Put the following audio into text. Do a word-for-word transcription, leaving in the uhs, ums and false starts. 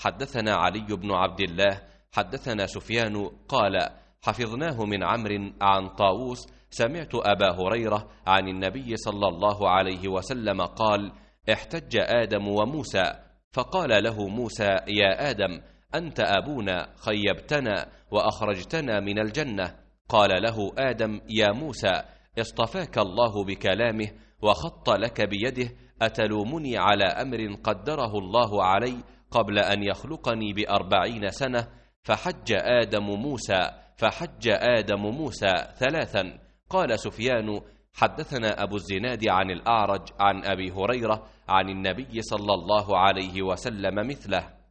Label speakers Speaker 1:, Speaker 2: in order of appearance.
Speaker 1: حدثنا علي بن عبد الله حدثنا سفيان قال حفظناه من عمرو عن طاووس سمعت أبا هريرة عن النبي صلى الله عليه وسلم قال احتج آدم وموسى فقال له موسى يا آدم أنت أبونا خيبتنا وأخرجتنا من الجنة. قال له آدم يا موسى اصطفاك الله بكلامه وخط لك بيده، أتلومني على أمر قدره الله علي قبل أن يخلقني بأربعين سنة؟ فحج آدم موسى فحج آدم موسى ثلاثا. قال سفيان حدثنا أبو الزناد عن الأعرج عن أبي هريرة عن النبي صلى الله عليه وسلم مثله.